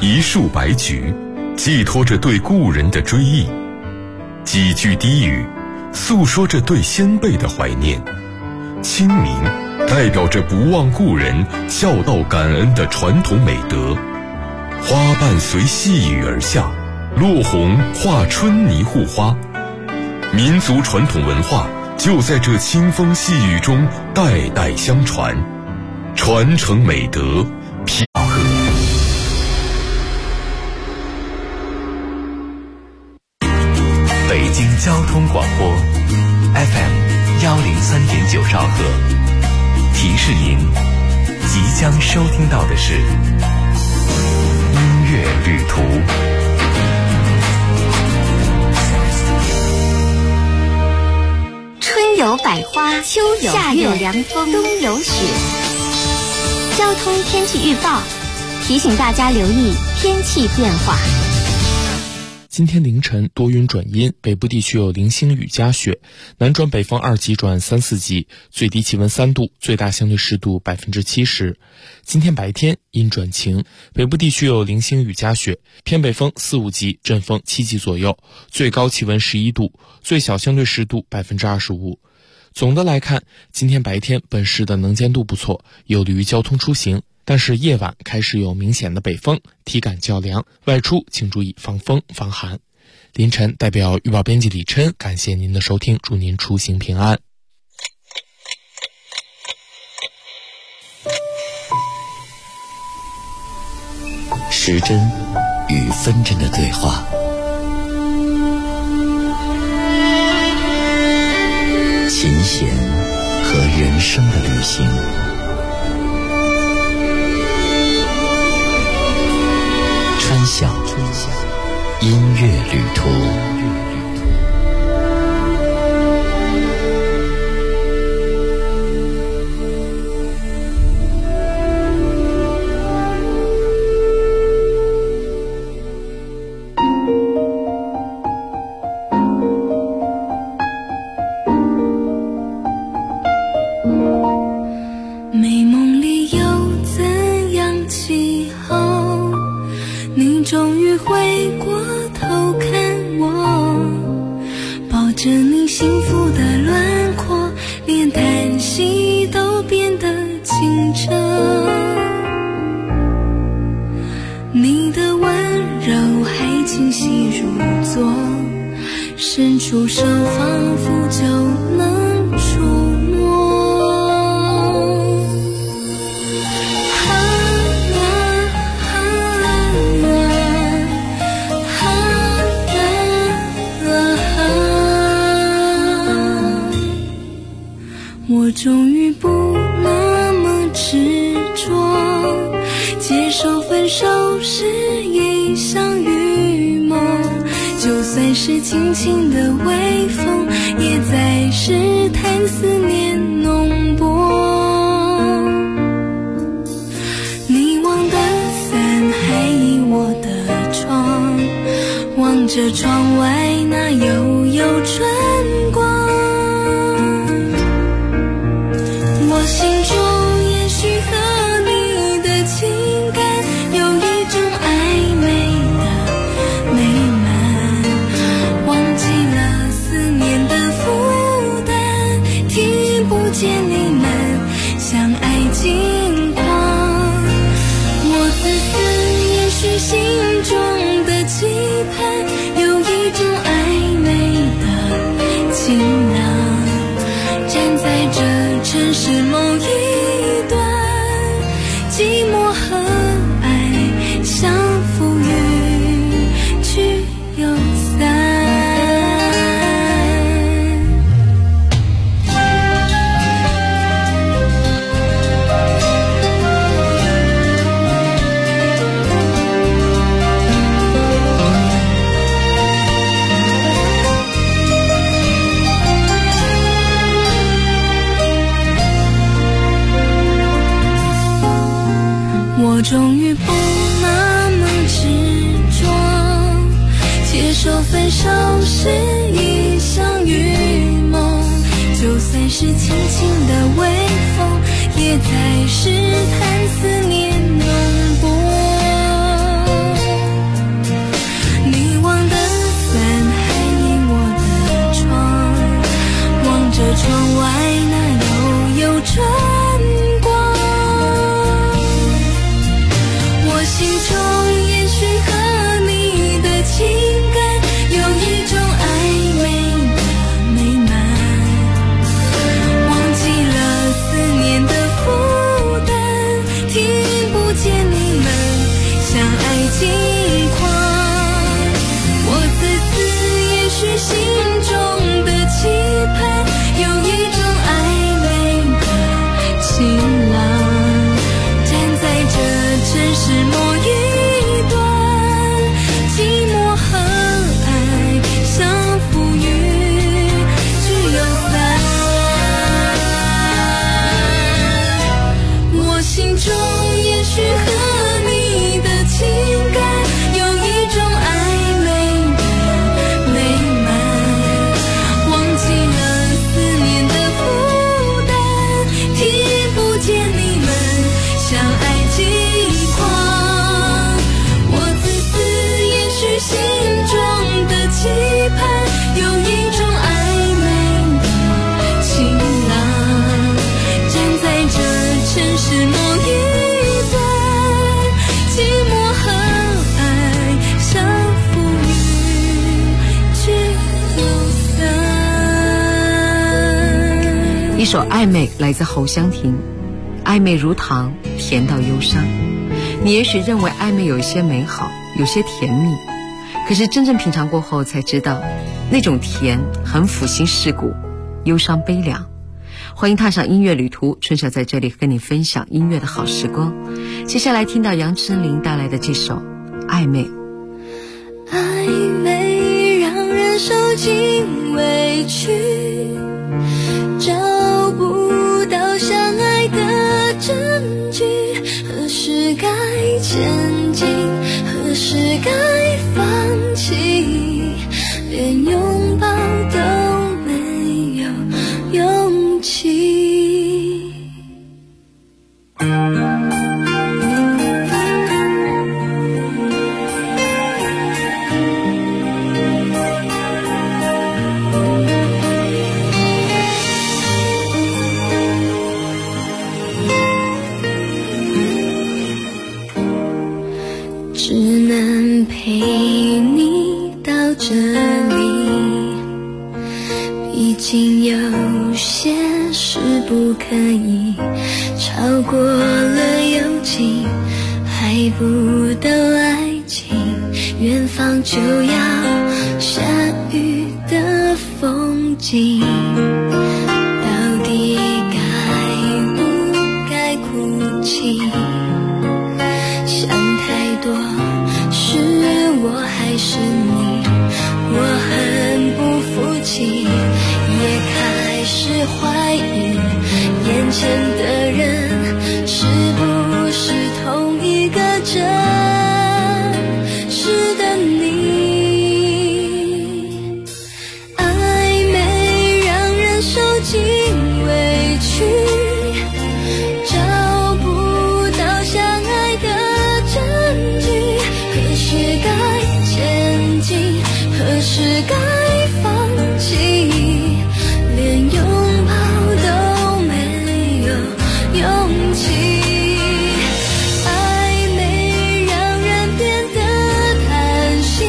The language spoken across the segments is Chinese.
一束白菊，寄托着对故人的追忆；几句低语，诉说着对先辈的怀念。清明代表着不忘故人、孝道感恩的传统美德。花瓣随细雨而下，落红化春泥护花。民族传统文化就在这清风细雨中代代相传，传承美德，平和。 北京交通广播 FM103.9兆赫，提示您即将收听到的是音乐旅途。 春有百花，秋有夏有凉风，冬有雪。交通天气预报提醒大家留意天气变化。 今天凌晨多云转阴，北部地区有零星雨夹雪，南转北风2级转3、4级，最低气温3度，最大相对湿度70%。今天白天阴转晴，北部地区有零星雨夹雪，偏北风4、5级，阵风7级左右，最高气温11度，最小相对湿度25%。总的来看，今天白天本市的能见度不错，有利于交通出行。但是夜晚开始有明显的北风，体感较凉，外出请注意防风防寒。凌晨代表预报编辑李琛，感谢您的收听，祝您出行平安。 时针与分针的对话，琴弦和人生的旅行。春晓音乐旅途。 美梦里有怎样气候？你终于回过头看我，抱着你幸福的轮廓，连叹息都变得清澈。你的温柔还清晰如昨，伸出手仿佛就能触摸。我终于不那么执着，接受分手是一场预谋，就算是轻轻的微风，也在试探思念浓薄。你忘的伞还倚我的窗，望着窗外那悠悠春光。我心中也许和你的情感有一种暧昧的美满，忘记了思念的负担，听不见你们相爱近况。我自私，也许心中的期盼有一种暧昧的情郎，站在这城市某一段，寂寞和爱相扶与去又散。我终于不那么执着，接受分手是一场预谋，就算是轻轻的微风，也在试探思念浓薄。 相爱轻狂。我自私，也许心中的期盼有一种暧昧的晴朗，站在这城市某一端，寂寞和爱相扶于只有散。我心中也许和你的情感有一种暧昧的美满，忘记了思念的负担，听不见你们相爱轻狂。我自私，也许心中的期盼有一种暧昧的晴朗，站在这城市某一端，寂寞和爱相扶于只有散。 一首《暧昧》来自侯湘婷，暧昧如糖，甜到忧伤。你也许认为暧昧有一些美好，有些甜蜜，可是真正品尝过后才知道，那种甜很抚心蚀骨，忧伤悲凉。欢迎踏上音乐旅途，春晓在这里跟你分享音乐的好时光。接下来听到杨丞琳带来的这首《暧昧》。 暧昧让人受尽委屈，找不到相爱的证据，何时该前进，何时该放弃，连拥抱都没有勇气。只能陪你到这里，毕竟有些事不可以超过了友情，还不到爱情，远方就要下雨的风景，到底该不该哭泣？想太多，是我还是你？我很不服气，也开始怀疑眼前的人是不是同一个真实的你。暧昧让人受尽委屈，找不到相爱的证据，何时该前进，何时该放弃，连拥抱都没有勇气。暧昧让人变得贪心，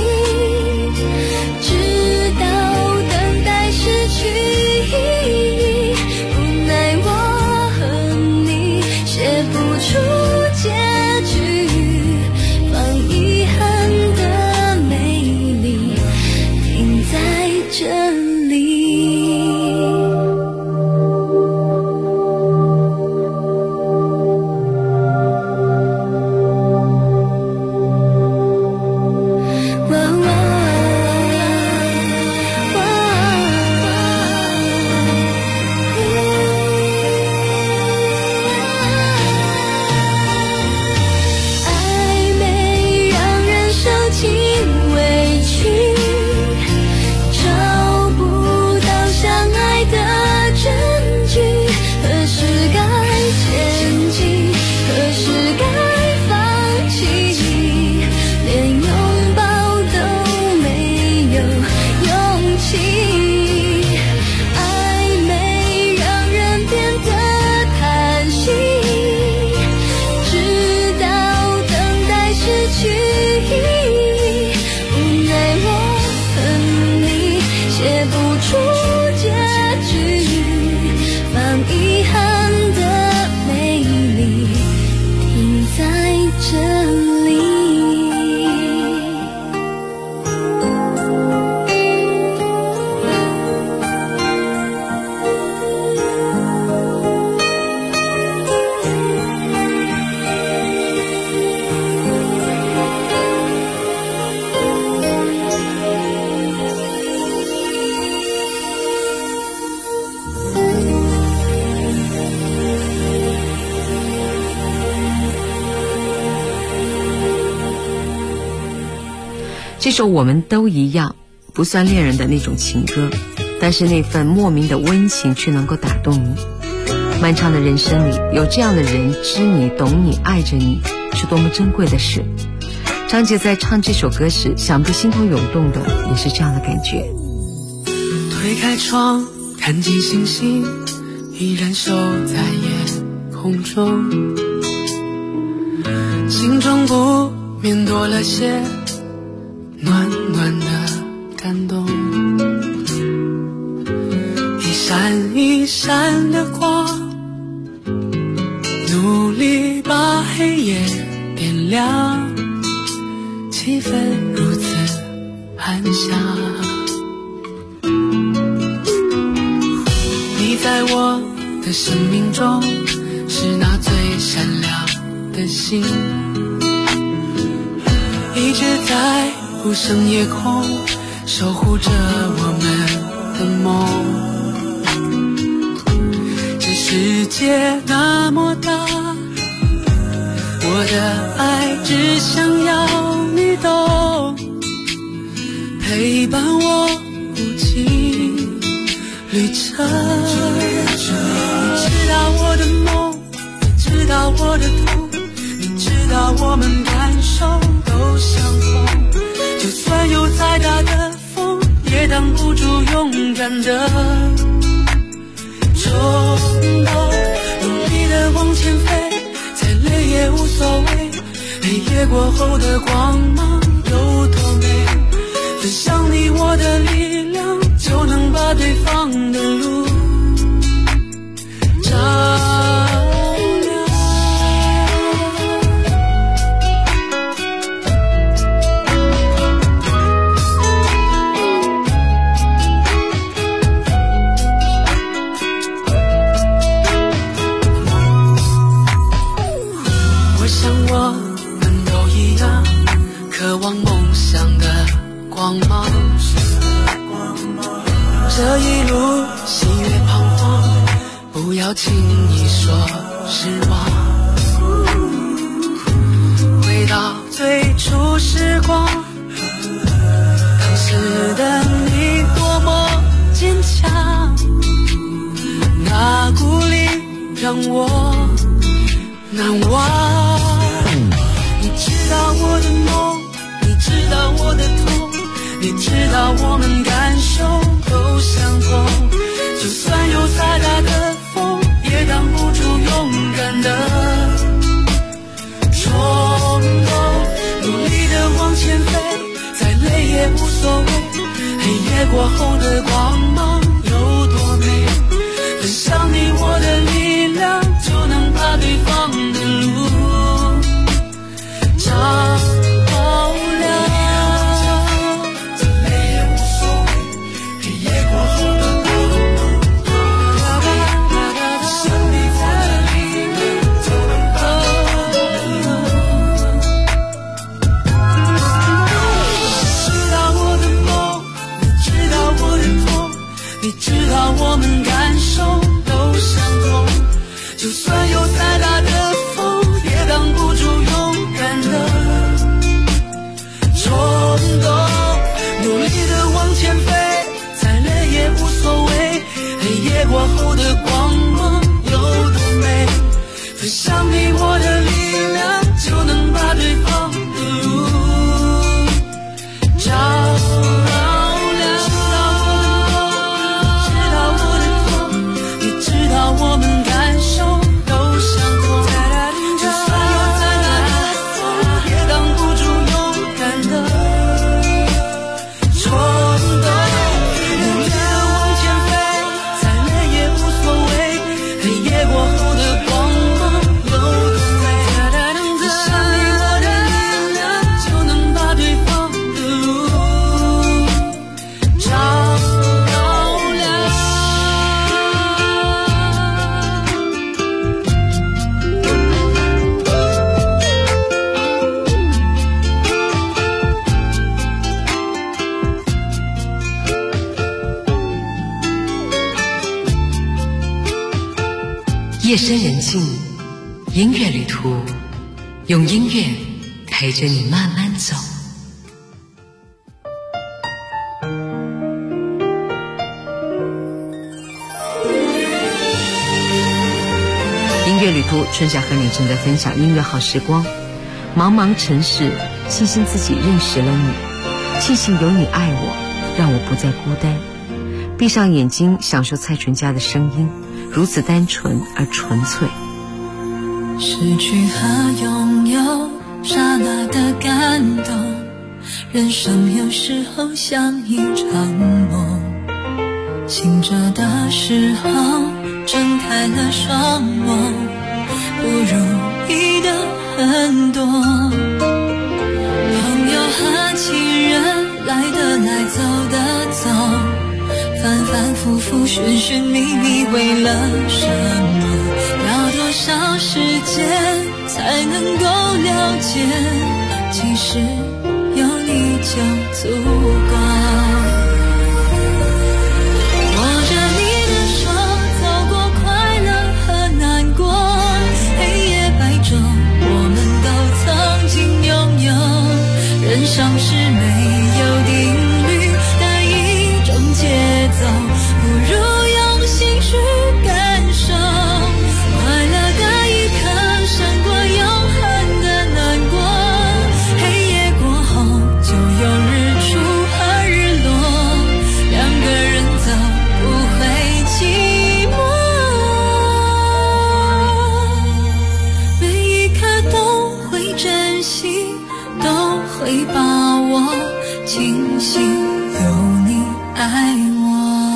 直到等待失去意义，无奈我和你写不出结局，放遗憾的美丽停在这里。暧昧让人受尽委屈，找不到相爱的证据，何时该前进，何时该放弃，连拥抱都没有勇气。暧昧让人变得贪心，直到等待失去意义，无奈我和你写不出结局，放遗憾的美丽停在这里。 这首我们都一样不算恋人的那种情歌，但是那份莫名的温情却能够打动你。漫长的人生里，有这样的人知你懂你爱着你，是多么珍贵的事。张杰在唱这首歌时，想必心头涌动的也是这样的感觉。 推开窗，看见星星依然守在夜空中，心中不免多了些暖暖的感动。一闪一闪的光，努力把黑夜点亮，气氛如此安详。你在我的生命中是那最闪亮的星，一直在无声夜空守护着我们的梦。这世界那么大，我的爱只想要你懂，陪伴我无尽旅程。你知道我的梦，你知道我的痛，你知道我们感受都相同。就算有再大的风，也挡不住勇敢的冲动。努力的往前飞，再累也无所谓，黑夜过后的光芒有多美，分享你我的力量，就能把对方的路照亮。我想我们都一样，渴望梦想的光芒。这一路喜悦彷徨，不要轻易说失望。回到最初时光，当时的你多么坚强，那鼓励让我难忘。你知道我的梦，你知道我的痛，你知道我们感受都相同。就算有再大的风，也挡不住勇敢的冲动。努力的往前飞，再累也无所谓，黑夜过后的光芒有多美，分享你我的力量，就能把对方的路照亮。再累也无所谓，黑夜过后的光芒，分享你我的力量，就能把对方的路。知道我的梦，你知道我的痛，你知道我们感受都相同。就算有再大的风，也挡不住勇敢的冲动。努力的往前飞，再累也无所谓，黑夜过后的光芒有多美，分享你我的力量，就能把对方的路照亮。知道我的痛，你知道我们感受都相同。就算有再大的风，也挡不住勇敢的冲动。努力的往前飞，再累也无所谓，黑夜过后的光芒有多美，分享你我的力量，就能把对方的路照亮。 夜深人静，音乐旅途，用音乐陪着你慢慢走。 图，春夏和你正在分享音乐好时光。茫茫城市，庆幸自己认识了你，庆幸有你爱我，让我不再孤单。闭上眼睛，享受蔡淳佳的声音，如此单纯而纯粹。 失去和拥有，刹那的感动，人生有时候像一场梦，醒着的时候睁开了双眸，不如意的很多，朋友和情人来的来走的走，反反复复寻寻觅觅，为了什么？要多少时间才能够了解？其实有你就足够。握着你的手，走过快乐和难过，黑夜白昼，我们都曾经拥有。人生是没有定律的一种节奏，不如用心去感受。快乐的一刻胜过永恒的难过，黑夜过后就有日出和日落，两个人走不会寂寞，每一刻都会珍惜，都会把握，庆幸有你爱我。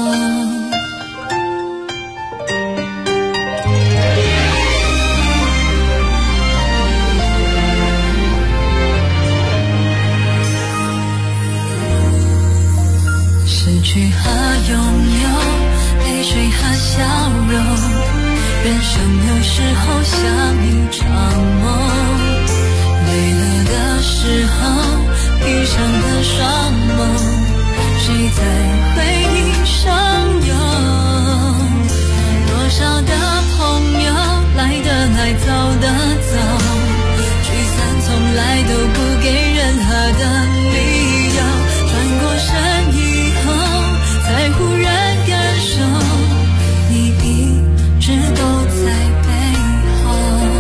失去和拥有，泪水和笑容，人生有时候像一场梦，累了的时候闭上了双眸，谁在回忆上游？多少的朋友来的来走的走，聚散从来都不给任何的理由，转过身以后才忽然感受，你一直都在背后。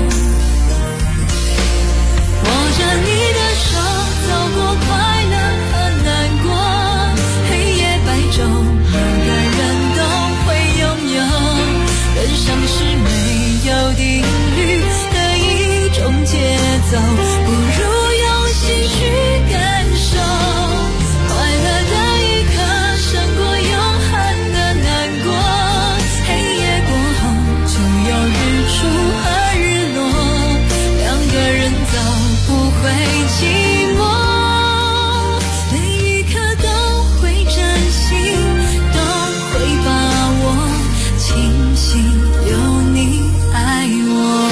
握着你的手，走过快乐和难过，黑夜白昼，每个人都会拥有。人生是没有定律的一种节奏，不如用心去感受。快乐的一刻胜过永恒的难过，黑夜过后就有日出和日落，两个人走不会寂寞，每一刻都会珍惜，都会把握，庆幸有你爱我。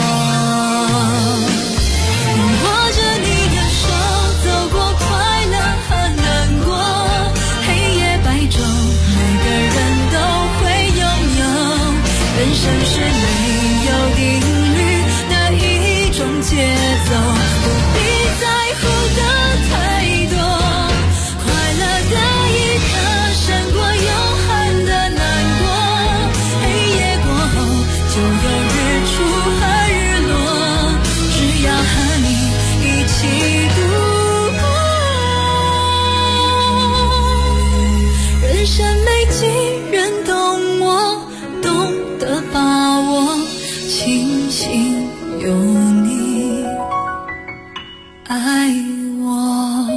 握着你的手，走过快乐和难过，黑夜白昼，每个人都会拥有。人生是没有定律的一种节奏，不必在乎的太多。快乐的一刻胜过永恒的难过，黑夜过后就有日出和日落，只要和你一起度过。人生没几人懂我，懂得把握，庆幸有你爱我。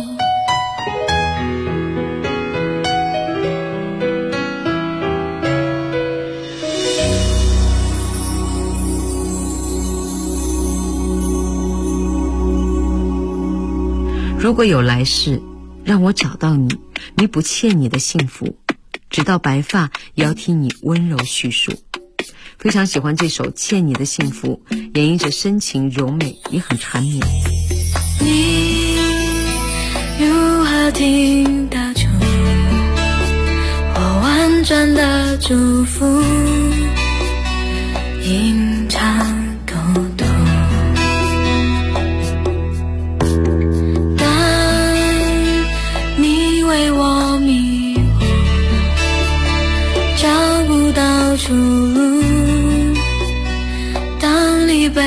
如果有来世，让我找到你，你不欠你的幸福，直到白发也要听你温柔叙述。非常喜欢这首《欠你的幸福》，演绎着深情柔美，也很缠绵。 你如何听得出我婉转的祝福，隐藏沟通？当你为我迷糊，找不到出路，当离别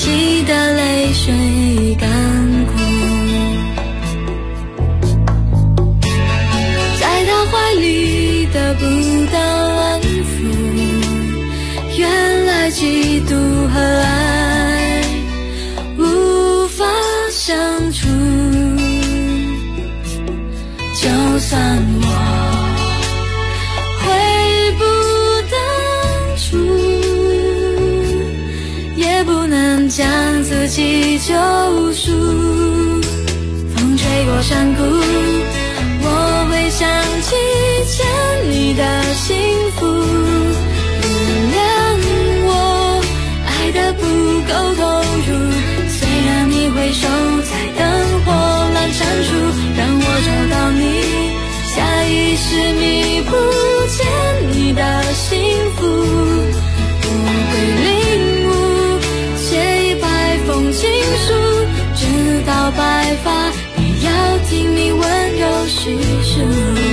起的泪水干枯，在他怀里得不到安抚，原来嫉妒和爱无法相处。就算我悔不当初，也不能将自己救赎。风吹过山谷，我会想起欠你的幸福。原谅我爱得不够投入，虽然你回首在灯火阑珊处，让我找到你，下意识弥补欠你的幸福。我会领悟，写一百封情书，直到白发也要听你温柔叙述。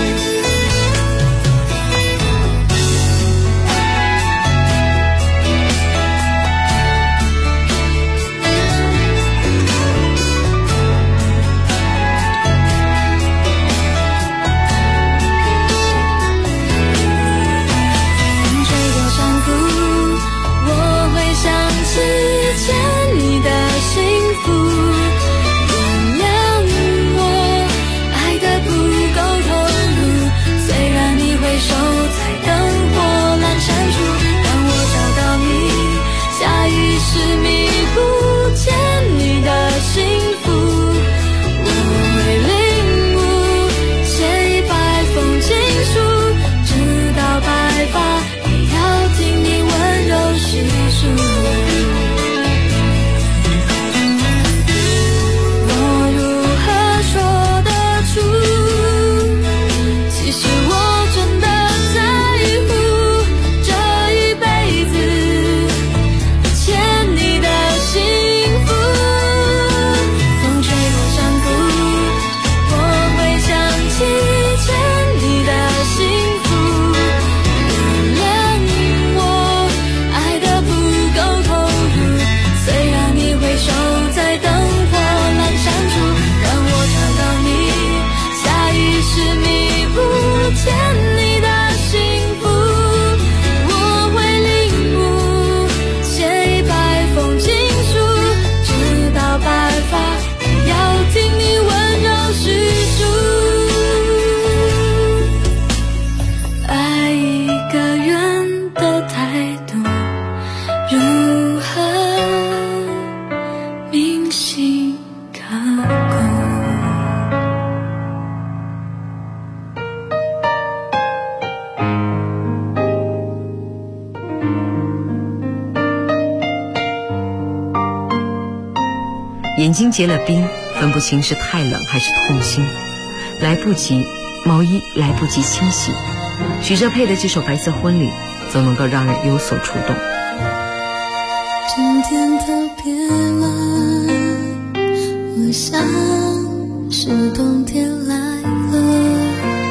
眼睛结了冰，分不清是太冷还是痛心，来不及，毛衣来不及清洗。许哲佩的这首《白色婚礼》总能够让人有所触动。 今天特别冷，我想是冬天来了，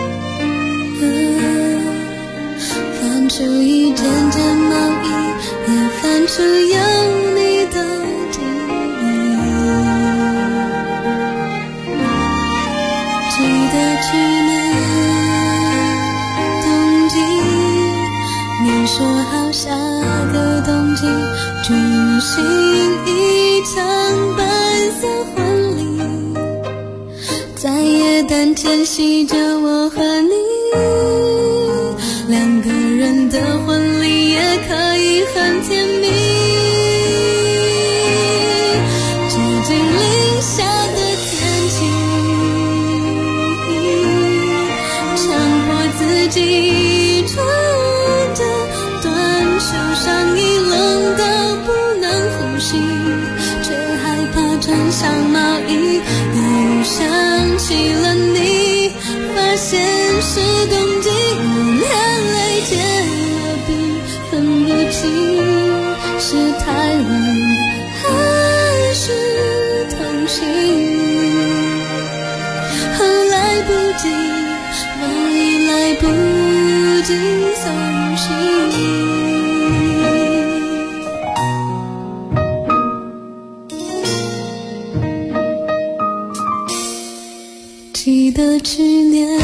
翻出一件件毛衣，也翻出有你的记忆。记得去年冬季，你说好下个冬季举行一场白色婚礼，在耶诞前夕着我和你，两个人的婚礼也可以很甜蜜。接近零下的天气，强迫自己穿着短袖上衣，冷到不能呼吸，却害怕穿上毛衣，又想起了你，发现是冬季，眼泪结了冰，分不清是太冷还是痛心。来不及，毛衣来不及送洗。 了去年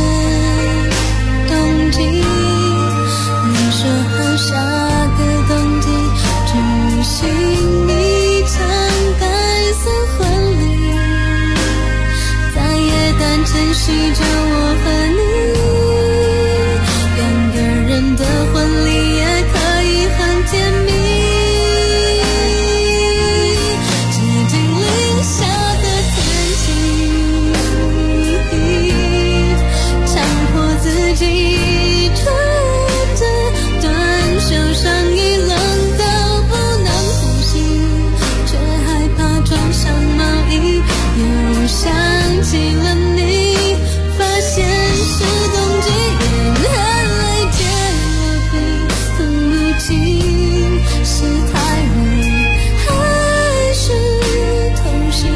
冬季，你说好下个冬季举行一场白色婚礼，在耶诞承袭着我和你，两个人的婚礼也可以很甜蜜。接近零下的天气，强迫自己穿着短袖上衣，冷到不能呼吸，却害怕穿上毛衣，又想起了你，发现是冬季，眼泪结了冰，分不清是太冷还是痛心，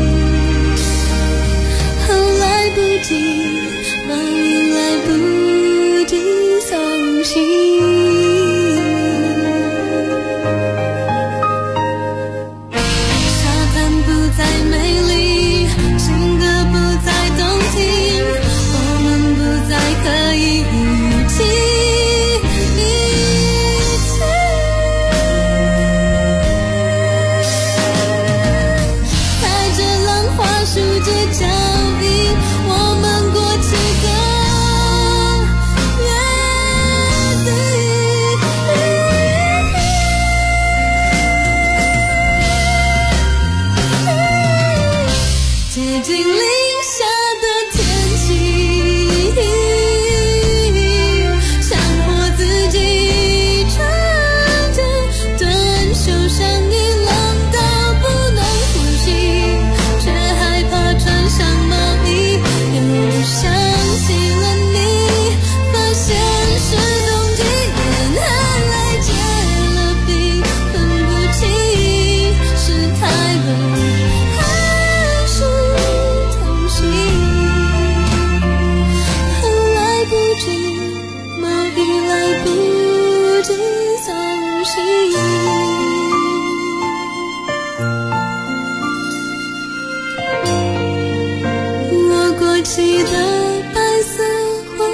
来不及，毛衣来不及送行。沙滩不再美丽，情歌不再动听，我们不再可以一起，踩着浪花数着脚印，我们过去的约定，接近零下的天气，强迫自己穿着短袖上衣，冷到不能呼吸，却害怕穿上毛衣，又想起了你，发现是冬季，眼泪结了冰，分不清是太冷还是痛心，来不及，毛衣来不及送行。我过期的白色婚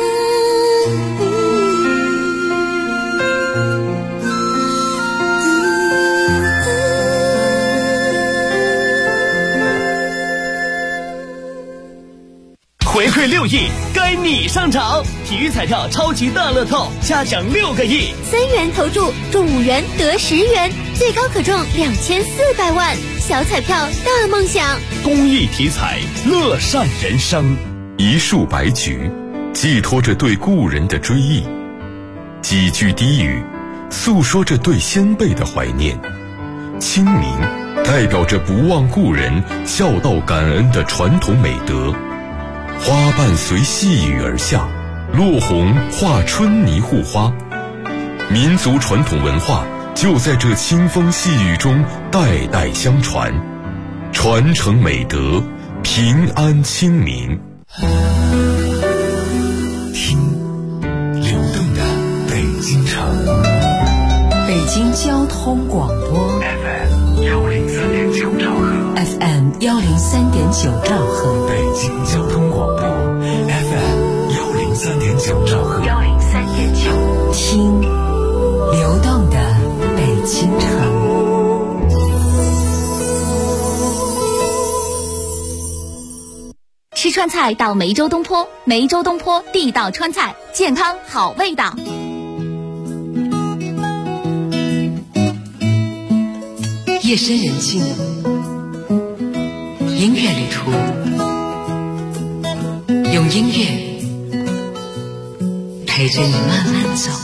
回馈6亿，该你上场！体育彩票超级大乐透，嘉奖6个亿 ，3元投注中5元得10元，最高可中2400万，小彩票大梦想。 公益体彩，乐善人生。 一束白菊，寄托着对故人的追忆；几句低语，诉说着对先辈的怀念。清明代表着不忘故人、孝道感恩的传统美德。花瓣随细雨而下，落红化春泥护花。民族传统文化就在这清风细雨中代代相传，传承美德，平安清明。 听流动的北京城， 北京交通广播 FM 103.9兆赫 ，FM 103.9兆赫， 北京交通广播 FM 103.9兆赫 103.9， 听流动的北京城。 吃川菜到梅州东坡，梅州东坡地道川菜，健康好味道。 夜深人静，音乐旅途，用音乐陪着你慢慢走。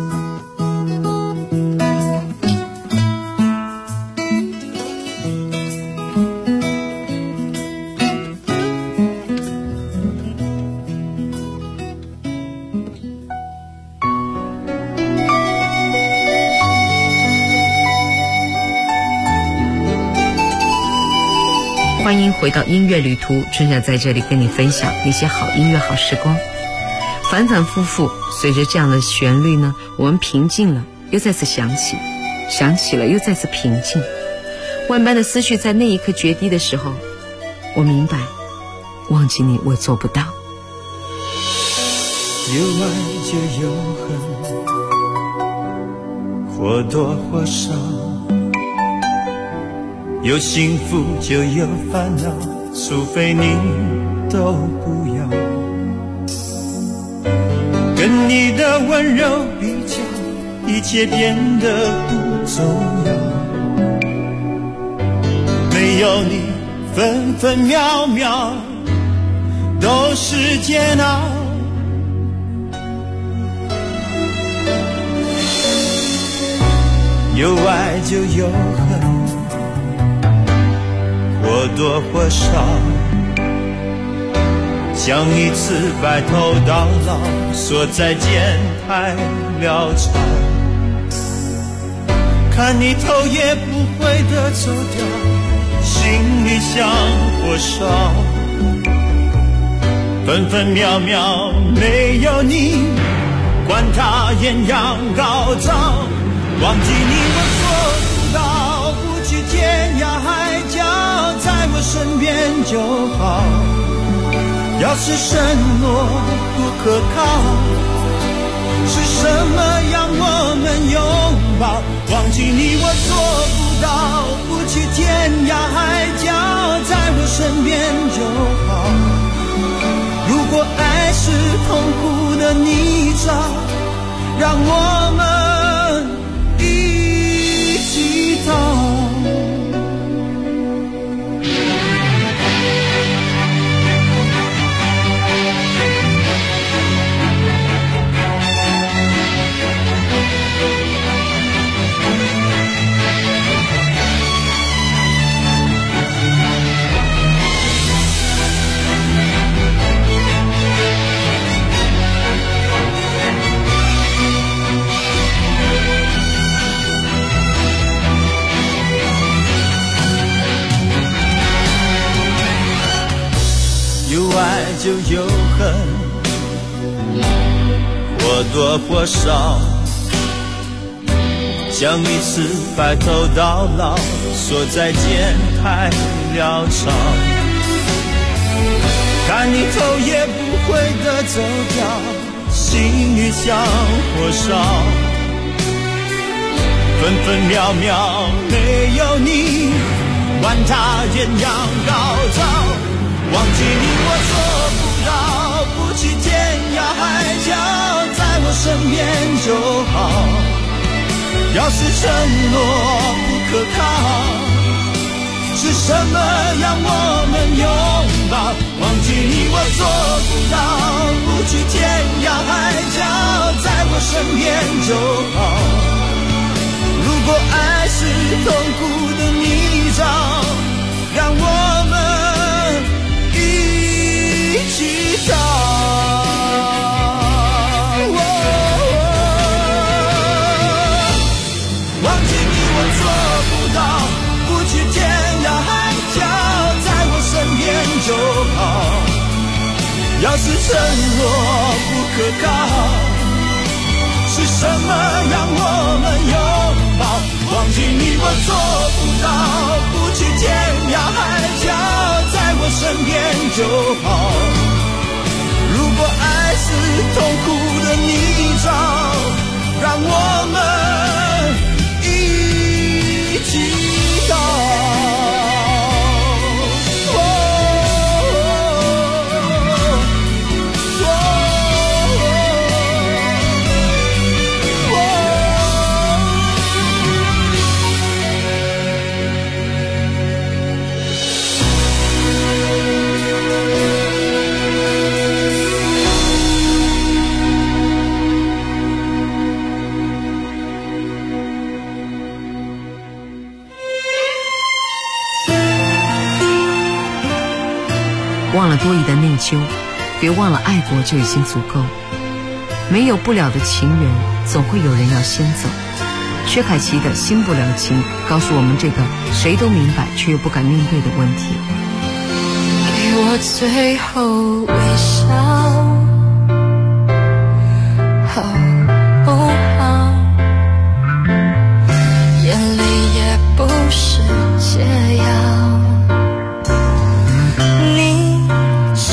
欢迎回到音乐旅途，春夏在这里跟你分享那些好音乐好时光。反反复复，随着这样的旋律呢，我们平静了又再次想起，想起了又再次平静。万般的思绪在那一刻决堤的时候，我明白忘记你我做不到。 有爱就有恨，或多或少，有幸福就有烦恼，除非你都不要。跟你的温柔比较，一切变得不重要。没有你，分分秒秒都是煎熬。有爱就有恨，或多或少，像一次白头到老，说再见太潦草。看你头也不回地走掉，心里像火烧，分分秒秒没有你，管它艳阳高照。忘记你我做不到，不去天涯海角，在我身边就好。要是承诺不可靠，是什么让我们拥抱？忘记你我做不到，不去天涯海角，在我身边就好。如果爱是痛苦的泥沼，让我们一起逃。有爱就有恨，或多或少，像一次白头到老，说再见太潦草。看你头也不回地走掉，心里像火烧，分分秒秒没有你，管它艳阳高照。忘记你我做不到，不去天涯海角，在我身边就好。要是承诺不可靠，是什么让我们拥抱？忘记你我做不到，不去天涯海角，在我身边就好。如果爱是痛苦的泥沼，让我们一起逃。忘记你我做不到，不去天涯海角，在我身边就好。要是承诺不可靠，是什么让我们拥抱？忘记你我做不到，不去天涯海角，在我身边就好。如果爱是痛苦的泥沼，让我们一起逃。 忘了多疑的内疚，别忘了爱过就已经足够。没有不了的情缘，总会有人要先走。薛凯琪的心不了情告诉我们这个谁都明白却又不敢面对的问题。 给我最后微笑，好不好？眼泪也不是解药，你只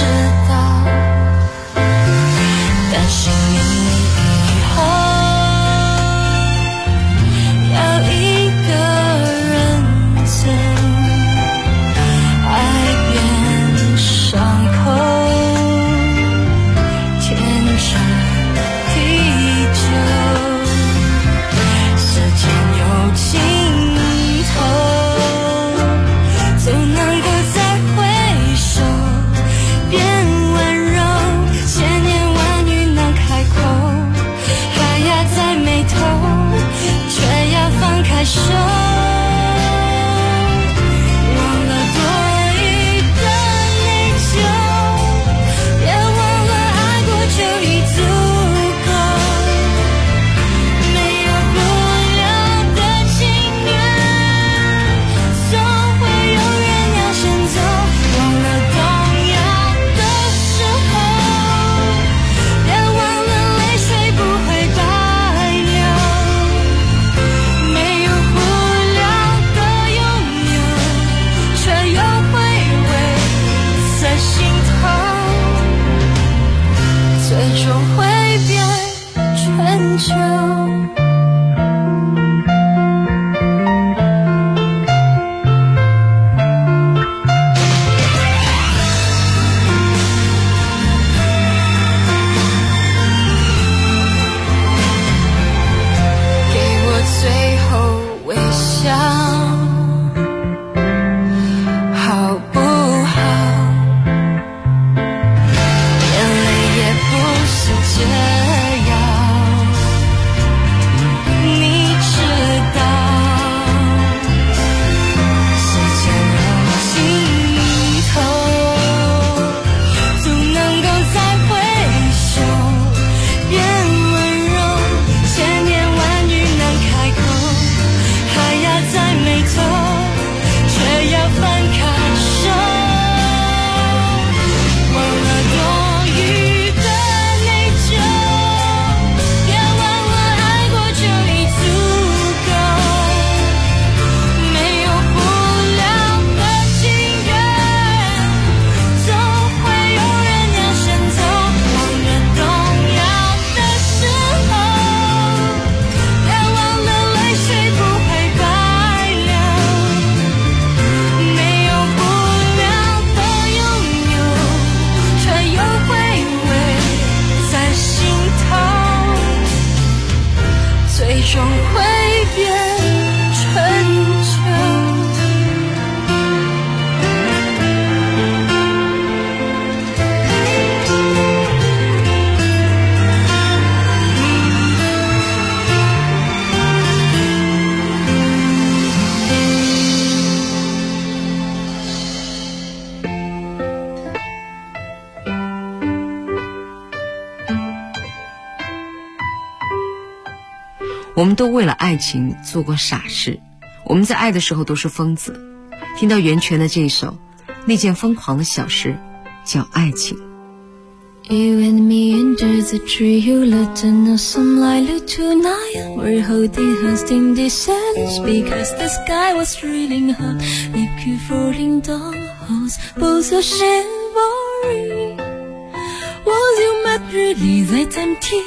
我们都为了爱情做过傻事，我们在爱的时候都是疯子。听到袁泉的这一首那件疯狂的小事叫爱情。 You and me under the tree, you let the know some light tonight. We're holding hands in the silence because the sky was really hot. We keep rolling down holes, both are shivering. Was you mad really that empty?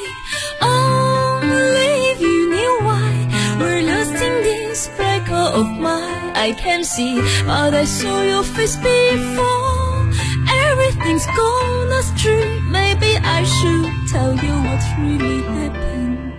Only if you knew why we're lost in this break of mine. I can't see, but I saw your face before.Everything's gone astray. Maybe I should tell you what really happened.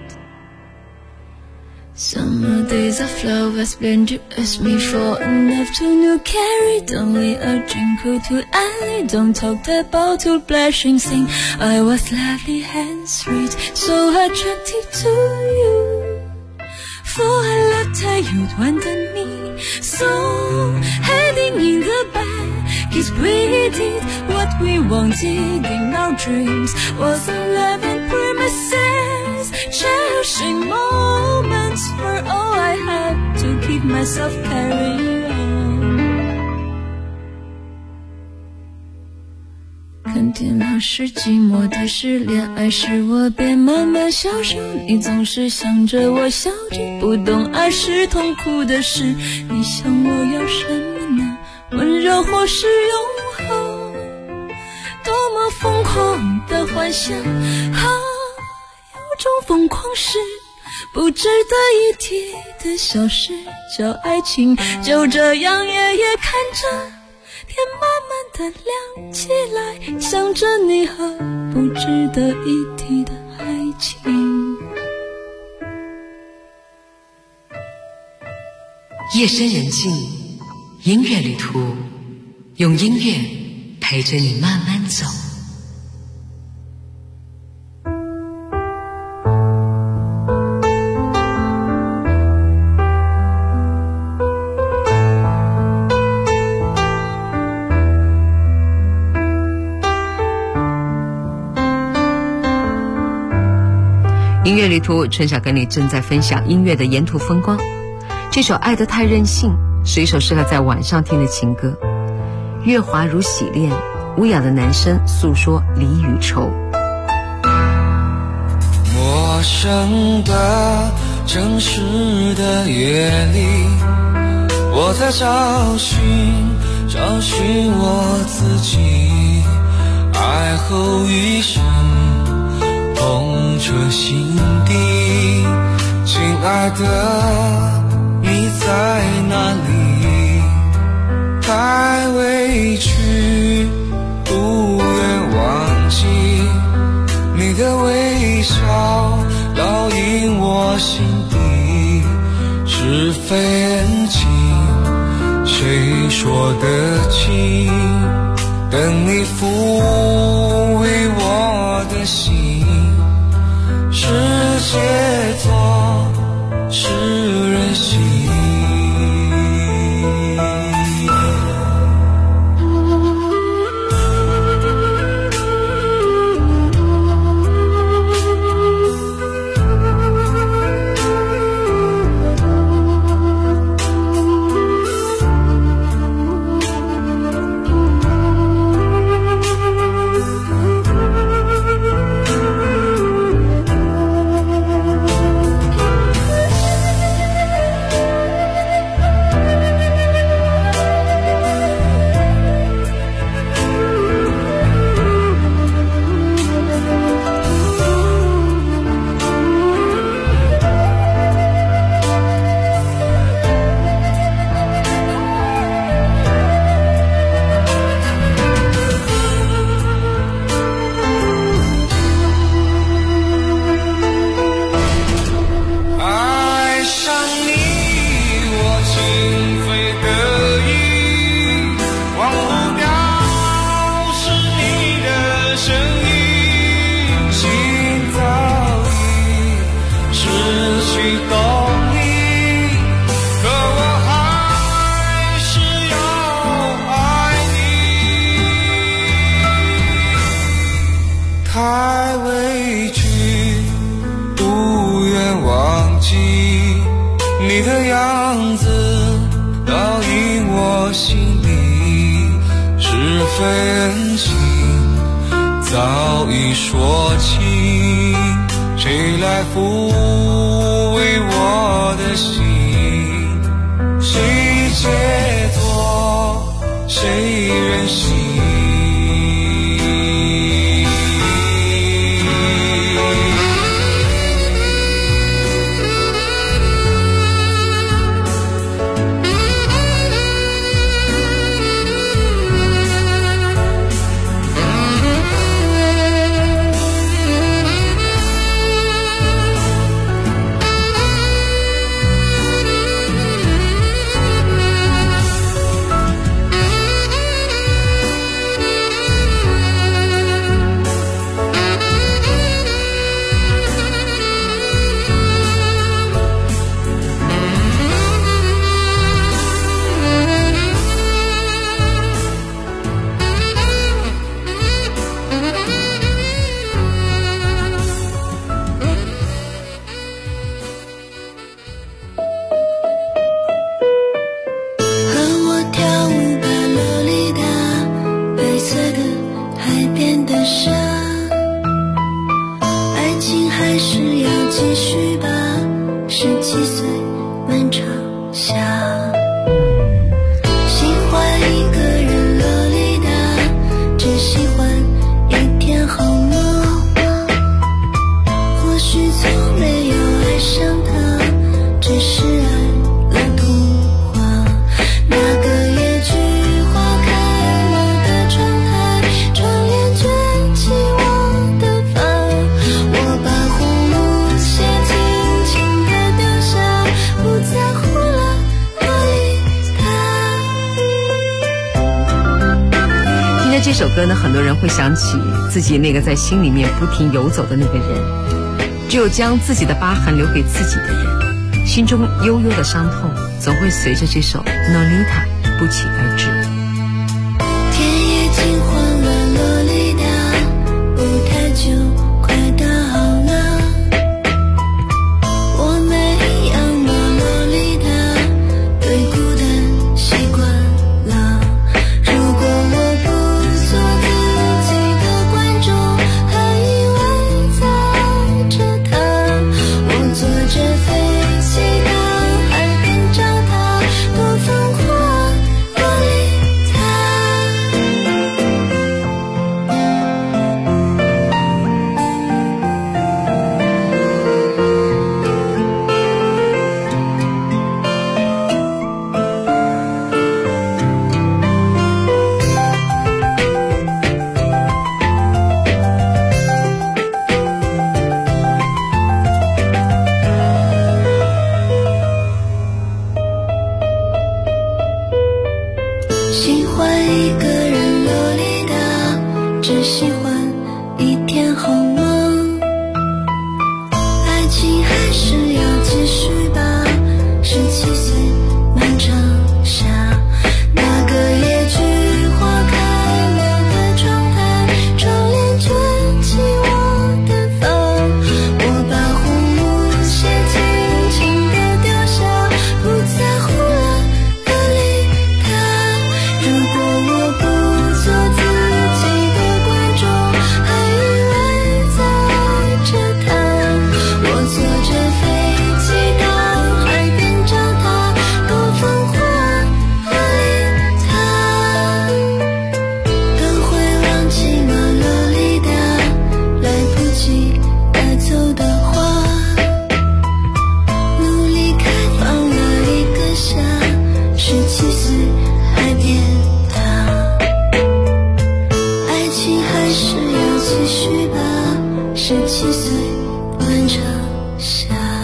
Summer days of flowers blend. You asked me for an afternoon. Carried only a drink or two. I don't talk about your blushing thing. I was lovely and sweet, so attractive to you. For a letter you'd wanted me, so heading in the back.Cause we did what we wanted in our dreams. Wasn't love and promises, cherishing moments were all I had to keep myself carrying on. 看电脑是寂寞的事，恋爱时我便慢慢消瘦。你总是想着我笑着，不懂爱是痛苦的事。你想我要什么呢？温柔或是永恒，多么疯狂的幻想啊！有种疯狂是不值得一提的小事，叫爱情。就这样夜夜看着天慢慢的亮起来，想着你和不值得一提的爱情。 夜深人静，音乐旅途，用音乐陪着你慢慢走。音乐旅途，春晓跟你正在分享音乐的沿途风光。这首《爱得太任性》是一首适合在晚上听的情歌，月华如洗练，乌哑的男声诉说离与愁。 陌生的城市的夜里，我在找寻我自己，爱后余生痛彻心底。亲爱的，你在哪里？太委屈，不愿忘记你的微笑，烙印我心底。是非恩情，谁说得清？等你抚慰我的心，是解脱，是任性。 我心里，是非恩情早已说清，谁来抚慰我的心？谁解脱？谁忍心？ 这首歌呢，很多人会想起自己那个在心里面不停游走的那个人，只有将自己的疤痕留给自己的人，心中悠悠的伤痛总会随着这首《Lolita》不期而至。 天也金黄了，洛丽塔，不太久快到了，我没养过洛丽塔，对孤单习惯了，如果我不做自己的观众，还以为在这趟我坐着飞机到海边找他，多疯狂，洛丽塔。喜欢一个人，洛丽塔，只喜欢一天好梦，爱情还是要继续吧，17岁漫长夏，那个野菊花开了的窗台，窗帘卷起我的发，我把红舞鞋轻轻地丢下，不在乎了洛丽塔。如果我不做自己的观众，还以为在这趟我坐着飞机到海边找他，多疯狂，洛丽塔。等会忘记吗，洛丽塔，来不及带走的花，努力开放了一个夏，17岁还变大，爱情还是要继续吧，17岁漫长夏。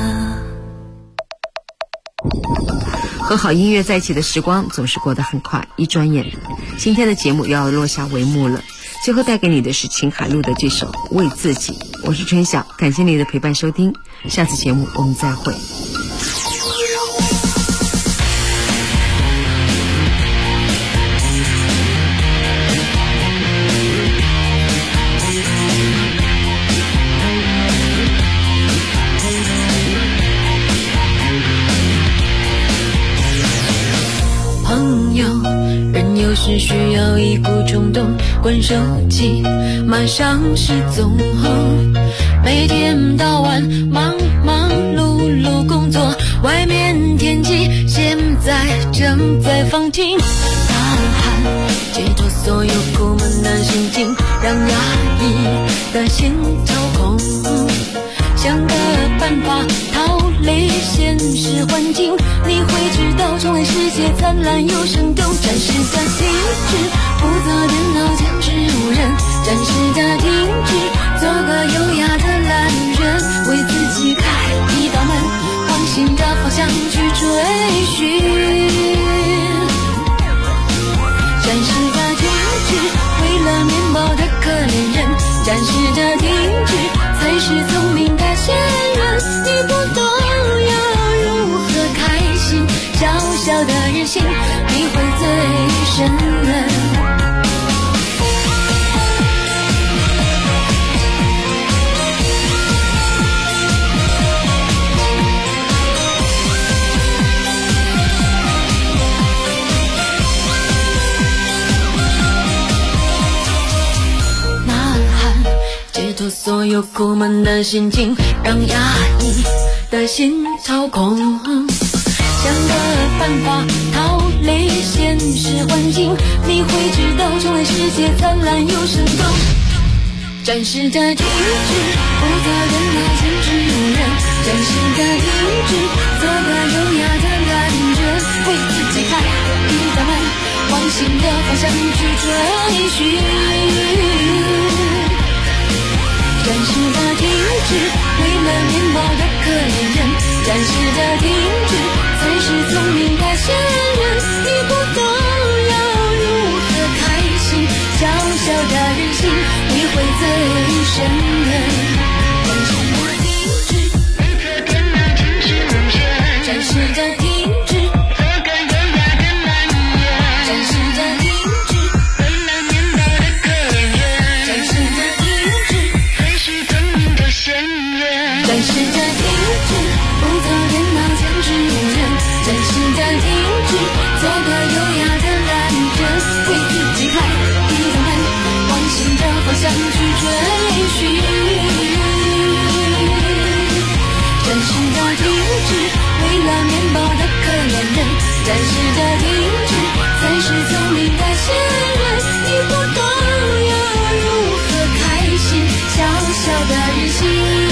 和好音乐在一起的时光总是过得很快，一转眼今天的节目要落下帷幕了。最后带给你的是秦海璐的这首《为自己》。我是春晓，感谢你的陪伴收听，下次节目我们再会。 朋友人有时需要一股冲动，关手机马上失踪。每天到晚忙忙碌碌工作，外面天气现在正在放晴。呐喊解脱所有苦闷的心情，让压抑的心抽空，想个办法逃离现实环境，你会知道重来世界灿烂又生动。暂时的停止，不做电脑监视无人，暂时的停止，做个优雅的懒人，为自己开一道门，往新的方向去追寻。暂时的停止，为了面包的可怜人，暂时的停止，才是聪明的仙人。你不懂要如何开心，小小的任性，你会最深人。所有苦闷的心情，让压抑的心操控，想个办法逃离现实环境，你会知道重来世界灿烂又生动。暂时的停止，不做电脑监视无人，暂时的停止，做个优雅的懒人，为自己开一道门，往新的方向去追寻。暂时的停止，为了面包的可怜人，暂时的停止，才是聪明的仙人。你不懂要如何开心，小小的任性，你会最深人。暂时的停止，不做电脑监视无人，暂时的停止，做个优雅的懒人，暂时的停止，为了面包的可怜人，暂时的停止，暂时的停止，不做电脑监视无人，暂时的停止，做个优雅的懒人，为自己开一道门，往新的方向去追寻。暂时的停止，为了面包的可怜人，暂时的停止，才是聪明的仙人。你不懂要如何开心，小小的任性。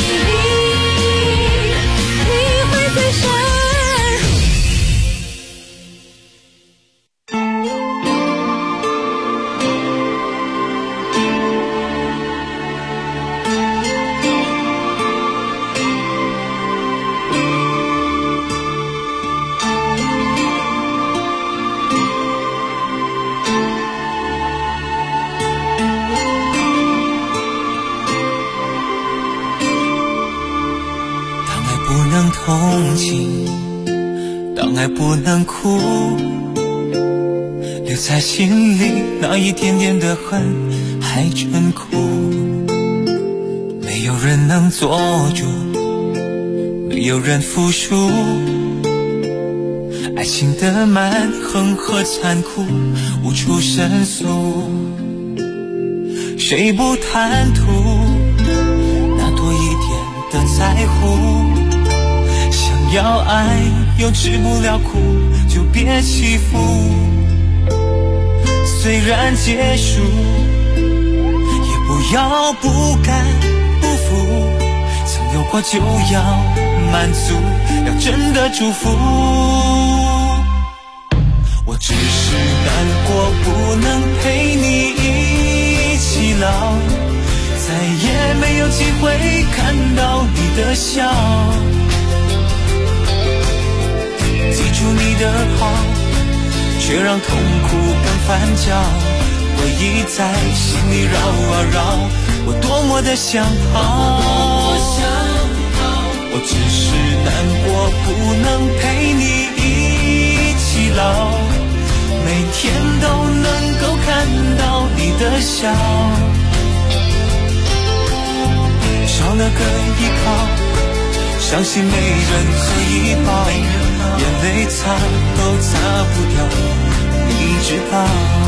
同情，当爱不能哭，留在心里那一点点的恨还真苦。没有人能做主，没有人服输，爱情的蛮横和残酷无处申诉。谁不贪图那多一点的在乎，要爱又治不了苦，就别欺负。虽然结束，也不要不甘不服。曾有过就要满足，要真的祝福。我只是难过，不能陪你一起老，再也没有机会看到你的笑。记住你的好，却让痛苦更翻搅，回忆在心里绕啊绕，我多么的想逃。我只是难过，不能陪你一起老，每天都能够看到你的笑，少了个依靠，相信没人可以抱，眼泪擦都擦不掉你你知道。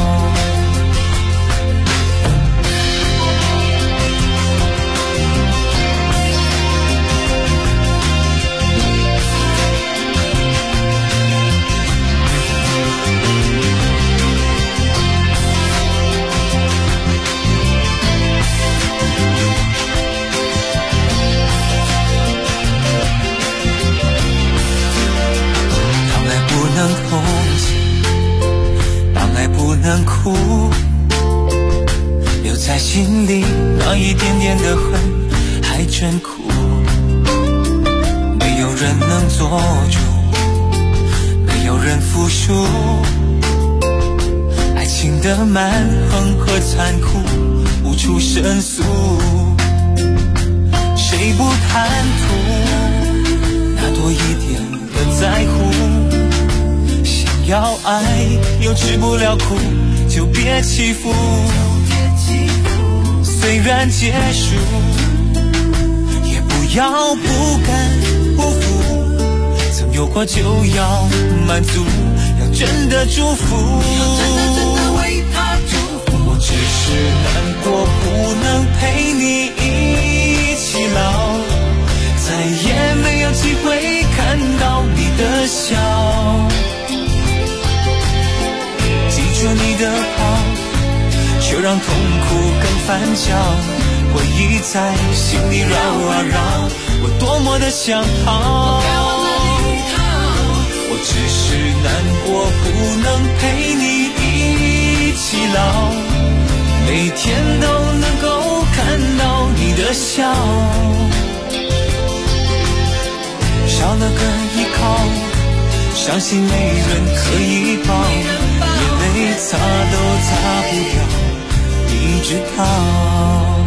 不能哭，留在心里那一点点的恨还真苦，没有人能做主，没有人服输，爱情的蛮横和残酷无处申诉，谁不贪图那多一点的在乎，要爱又吃不了苦，就别欺负。虽然结束，也不要不甘不服。曾有过就要满足，要真的祝福。我只是难过，不能陪你一起老，再也没有机会看到你的笑。记住你的好，却让痛苦更翻搅，回忆在心里绕啊绕，我多么的想逃。我只是难过，不能陪你一起老，每天都能够看到你的笑，少了个依靠，相信没人可以抱，眼泪擦都擦不掉，你知道。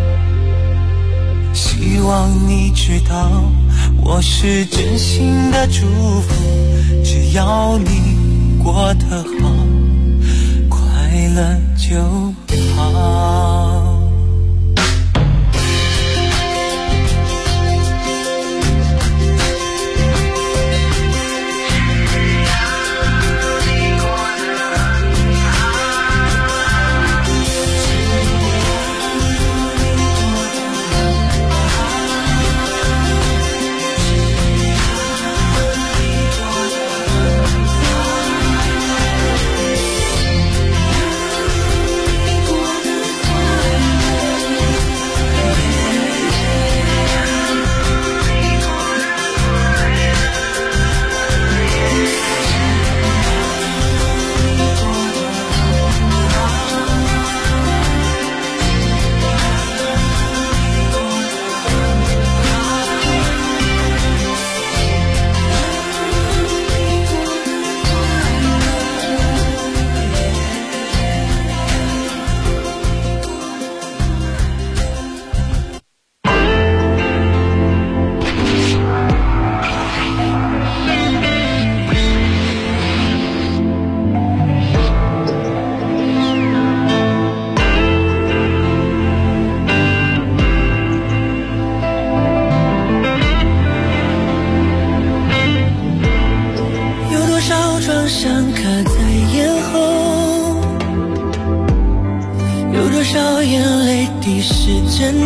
希望你知道，我是真心的祝福，只要你过得好，快乐就好。 有多少眼泪滴湿枕